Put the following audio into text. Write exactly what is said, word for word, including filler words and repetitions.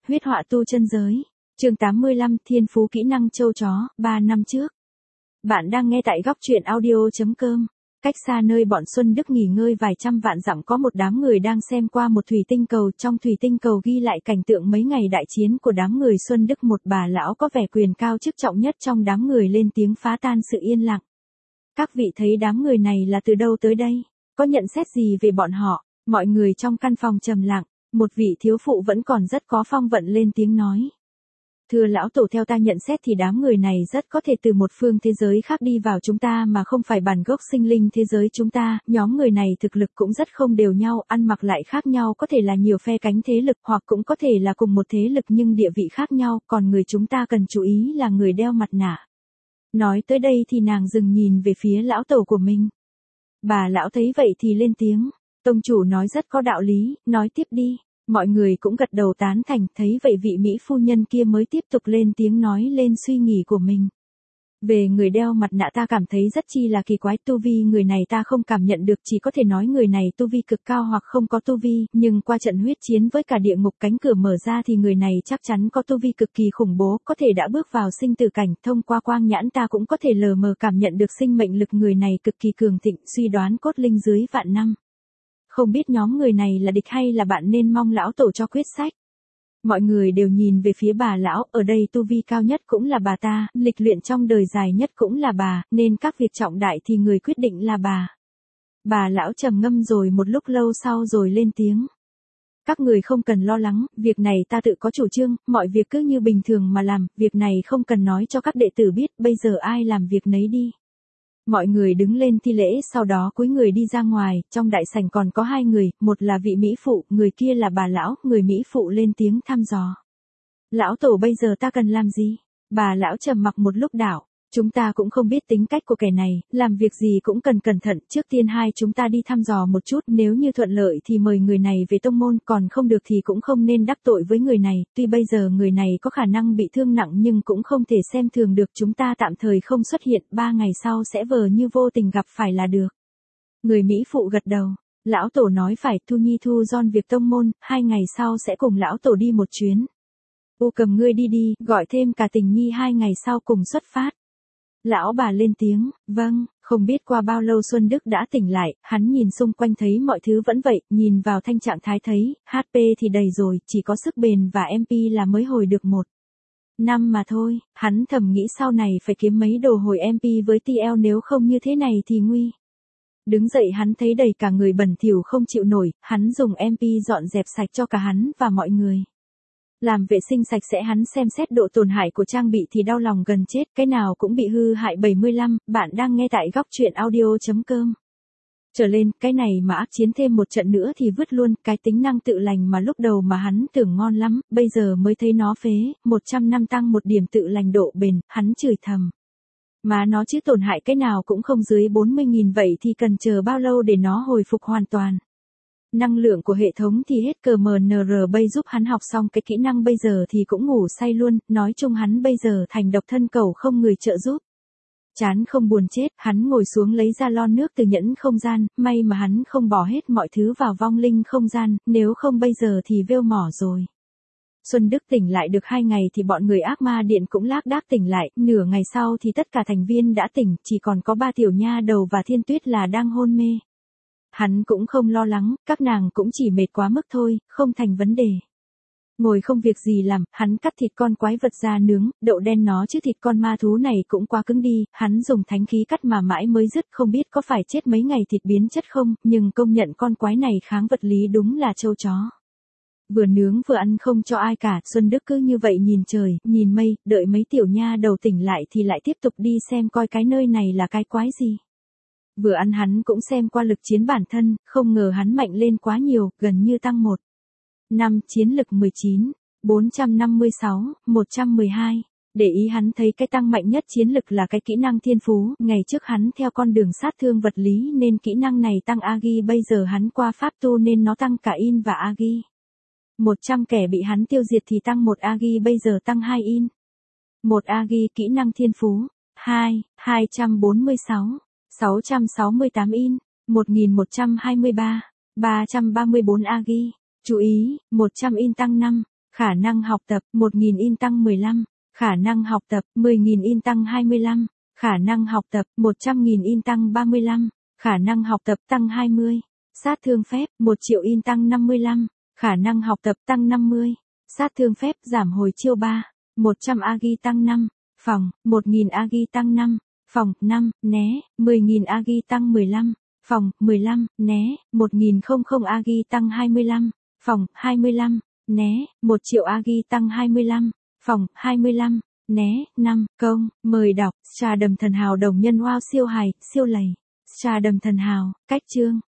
Huyết họa tu chân giới. Chương tám mươi lăm, thiên phú kỹ năng châu chó, ba năm trước. Bạn đang nghe tại góc truyện audio.com. Cách xa nơi bọn Xuân Đức nghỉ ngơi vài trăm vạn dặm có một đám người đang xem qua một thủy tinh cầu. Trong thủy tinh cầu ghi lại cảnh tượng mấy ngày đại chiến của đám người Xuân Đức. Một bà lão có vẻ quyền cao chức trọng nhất trong đám người lên tiếng phá tan sự yên lặng. Các vị thấy đám người này là từ đâu tới đây? Có nhận xét gì về bọn họ? Mọi người trong căn phòng trầm lặng. Một vị thiếu phụ vẫn còn rất có phong vận lên tiếng nói. Thưa lão tổ, theo ta nhận xét thì đám người này rất có thể từ một phương thế giới khác đi vào chúng ta mà không phải bản gốc sinh linh thế giới chúng ta. Nhóm người này thực lực cũng rất không đều nhau, ăn mặc lại khác nhau, có thể là nhiều phe cánh thế lực hoặc cũng có thể là cùng một thế lực nhưng địa vị khác nhau. Còn người chúng ta cần chú ý là người đeo mặt nạ. Nói tới đây thì nàng dừng nhìn về phía lão tổ của mình. Bà lão thấy vậy thì lên tiếng. Tông chủ nói rất có đạo lý, nói tiếp đi. Mọi người cũng gật đầu tán thành, thấy vậy vị Mỹ phu nhân kia mới tiếp tục lên tiếng nói lên suy nghĩ của mình. Về người đeo mặt nạ ta cảm thấy rất chi là kỳ quái, tu vi người này ta không cảm nhận được, chỉ có thể nói người này tu vi cực cao hoặc không có tu vi, nhưng qua trận huyết chiến với cả địa ngục cánh cửa mở ra thì người này chắc chắn có tu vi cực kỳ khủng bố, có thể đã bước vào sinh tử cảnh, thông qua quang nhãn ta cũng có thể lờ mờ cảm nhận được sinh mệnh lực người này cực kỳ cường thịnh, suy đoán cốt linh dưới vạn năm. Không biết nhóm người này là địch hay là bạn nên mong lão tổ cho quyết sách. Mọi người đều nhìn về phía bà lão, ở đây tu vi cao nhất cũng là bà ta, lịch luyện trong đời dài nhất cũng là bà, nên các việc trọng đại thì người quyết định là bà. Bà lão trầm ngâm rồi một lúc lâu sau rồi lên tiếng. Các người không cần lo lắng, việc này ta tự có chủ trương, mọi việc cứ như bình thường mà làm, việc này không cần nói cho các đệ tử biết, bây giờ ai làm việc nấy đi. Mọi người đứng lên thi lễ, sau đó cúi người đi ra ngoài, trong đại sảnh còn có hai người, một là vị Mỹ phụ, người kia là bà lão, người Mỹ phụ lên tiếng thăm dò. Lão tổ, bây giờ ta cần làm gì? Bà lão trầm mặc một lúc đảo. Chúng ta cũng không biết tính cách của kẻ này, làm việc gì cũng cần cẩn thận, trước tiên hai chúng ta đi thăm dò một chút, nếu như thuận lợi thì mời người này về tông môn, còn không được thì cũng không nên đắc tội với người này, tuy bây giờ người này có khả năng bị thương nặng nhưng cũng không thể xem thường được, chúng ta tạm thời không xuất hiện, ba ngày sau sẽ vờ như vô tình gặp phải là được. Người Mỹ phụ gật đầu, lão tổ nói phải, Thu Nhi thu dọn việc tông môn, hai ngày sau sẽ cùng lão tổ đi một chuyến. U Cầm ngươi đi đi, gọi thêm cả Tình Nhi hai ngày sau cùng xuất phát. Lão bà lên tiếng, vâng, không biết qua bao lâu Xuân Đức đã tỉnh lại, hắn nhìn xung quanh thấy mọi thứ vẫn vậy, nhìn vào thanh trạng thái thấy, hát pê thì đầy rồi, chỉ có sức bền và em pê là mới hồi được một năm mà thôi, hắn thầm nghĩ sau này phải kiếm mấy đồ hồi em pê với tê lờ nếu không như thế này thì nguy. Đứng dậy hắn thấy đầy cả người bẩn thỉu không chịu nổi, hắn dùng em pê dọn dẹp sạch cho cả hắn và mọi người. Làm vệ sinh sạch sẽ hắn xem xét độ tổn hại của trang bị thì đau lòng gần chết, cái nào cũng bị hư hại bảy mươi lăm, bạn đang nghe tại góc truyện audio.com. Trở lên, cái này mà ác chiến thêm một trận nữa thì vứt luôn, cái tính năng tự lành mà lúc đầu mà hắn tưởng ngon lắm, bây giờ mới thấy nó phế, một trăm năm tăng một điểm tự lành độ bền, hắn chửi thầm. Mà nó chứ tổn hại cái nào cũng không dưới bốn mươi nghìn vậy thì cần chờ bao lâu để nó hồi phục hoàn toàn. Năng lượng của hệ thống thì hết cờ mờ nờ rờ bay giúp hắn học xong cái kỹ năng bây giờ thì cũng ngủ say luôn, nói chung hắn bây giờ thành độc thân cầu không người trợ giúp. Chán không buồn chết, hắn ngồi xuống lấy ra lon nước từ nhẫn không gian, may mà hắn không bỏ hết mọi thứ vào vong linh không gian, nếu không bây giờ thì vêu mỏ rồi. Xuân Đức tỉnh lại được hai ngày thì bọn người ác ma điện cũng lác đác tỉnh lại, nửa ngày sau thì tất cả thành viên đã tỉnh, chỉ còn có ba tiểu nha đầu và Thiên Tuyết là đang hôn mê. Hắn cũng không lo lắng, các nàng cũng chỉ mệt quá mức thôi, không thành vấn đề. Ngồi không việc gì làm, hắn cắt thịt con quái vật ra nướng, đậu đen nó chứ thịt con ma thú này cũng quá cứng đi, hắn dùng thánh khí cắt mà mãi mới dứt, không biết có phải chết mấy ngày thịt biến chất không, nhưng công nhận con quái này kháng vật lý đúng là trâu chó. Vừa nướng vừa ăn không cho ai cả, Xuân Đức cứ như vậy nhìn trời, nhìn mây, đợi mấy tiểu nha đầu tỉnh lại thì lại tiếp tục đi xem coi cái nơi này là cái quái gì. Vừa ăn hắn cũng xem qua lực chiến bản thân, không ngờ hắn mạnh lên quá nhiều, gần như tăng một năm chiến lực mười chín, bốn trăm năm mươi sáu, một trăm mười hai. Để ý hắn thấy cái tăng mạnh nhất chiến lực là cái kỹ năng thiên phú, ngày trước hắn theo con đường sát thương vật lý nên kỹ năng này tăng agi, bây giờ hắn qua pháp tu nên nó tăng cả in và agi. một trăm kẻ bị hắn tiêu diệt thì tăng một agi, bây giờ tăng hai in. một agi kỹ năng thiên phú, hai, hai trăm bốn mươi sáu. sáu trăm sáu mươi tám in, một nghìn một trăm hai mươi ba, ba trăm ba mươi bốn agi. Chú ý, một trăm in tăng năm, Khả năng học tập, một nghìn in tăng mười lăm. Khả năng học tập, mười nghìn in tăng hai mươi lăm. Khả năng học tập, một trăm nghìn in tăng ba mươi lăm. Khả năng học tập tăng hai mươi. Sát thương phép, một triệu in tăng năm mươi lăm. Khả năng học tập tăng năm mươi. Sát thương phép giảm hồi chiêu ba. một trăm agi tăng năm. Phòng, một nghìn agi tăng năm. Phòng, năm, né, mười nghìn agi tăng mười lăm. Phòng, mười lăm, né, một nghìn agi tăng hai mươi lăm. Phòng, hai mươi lăm, né, một triệu agi tăng hai mươi lăm. Phòng, hai mươi lăm, né, năm, công, mời đọc, Stardom thần hào đồng nhân wow siêu hài, siêu lầy. Stardom thần hào, cách chương.